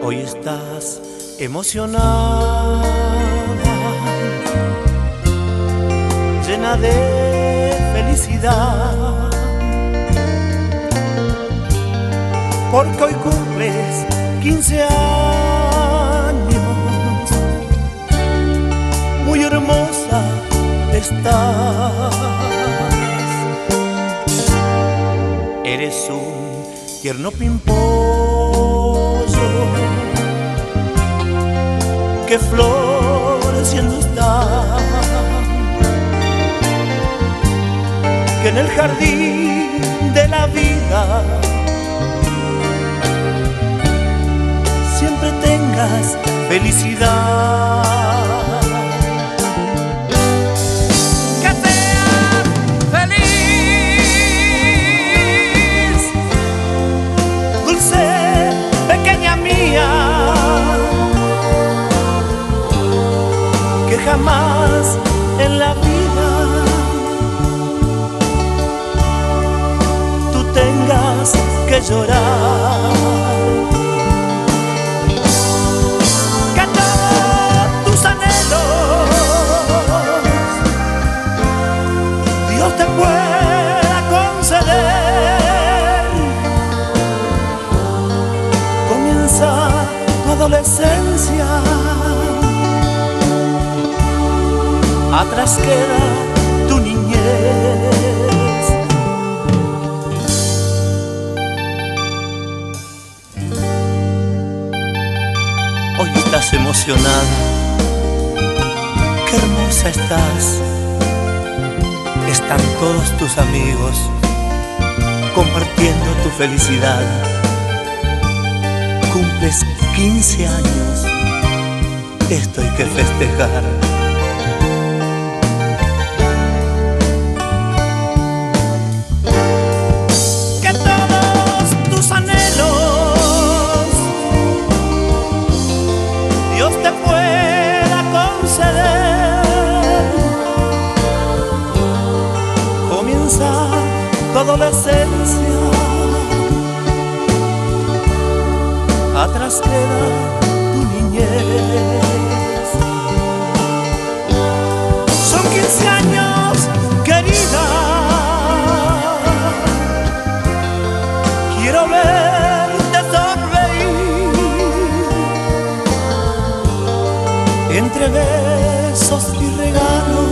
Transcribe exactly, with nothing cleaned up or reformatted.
Hoy estás emocionada, llena de felicidad, porque hoy cumples quince años. Muy hermosa estás. Eres un tierno pimpollo que floreciendo está, que en el jardín de la vida siempre tengas felicidad. Que seas feliz, dulce pequeña mía, que jamás en la vida tú tengas que llorar. Que todos tus anhelos Dios te pueda conceder. Comienza tu adolescencia, atrás queda tu niñez. Hoy estás emocionada, qué hermosa estás. Están todos tus amigos compartiendo tu felicidad. Cumples quince años, esto hay que festejar. Tu adolescencia, atrás queda tu niñez. Son quince años, querida, quiero verte sonreír entre besos y regalos.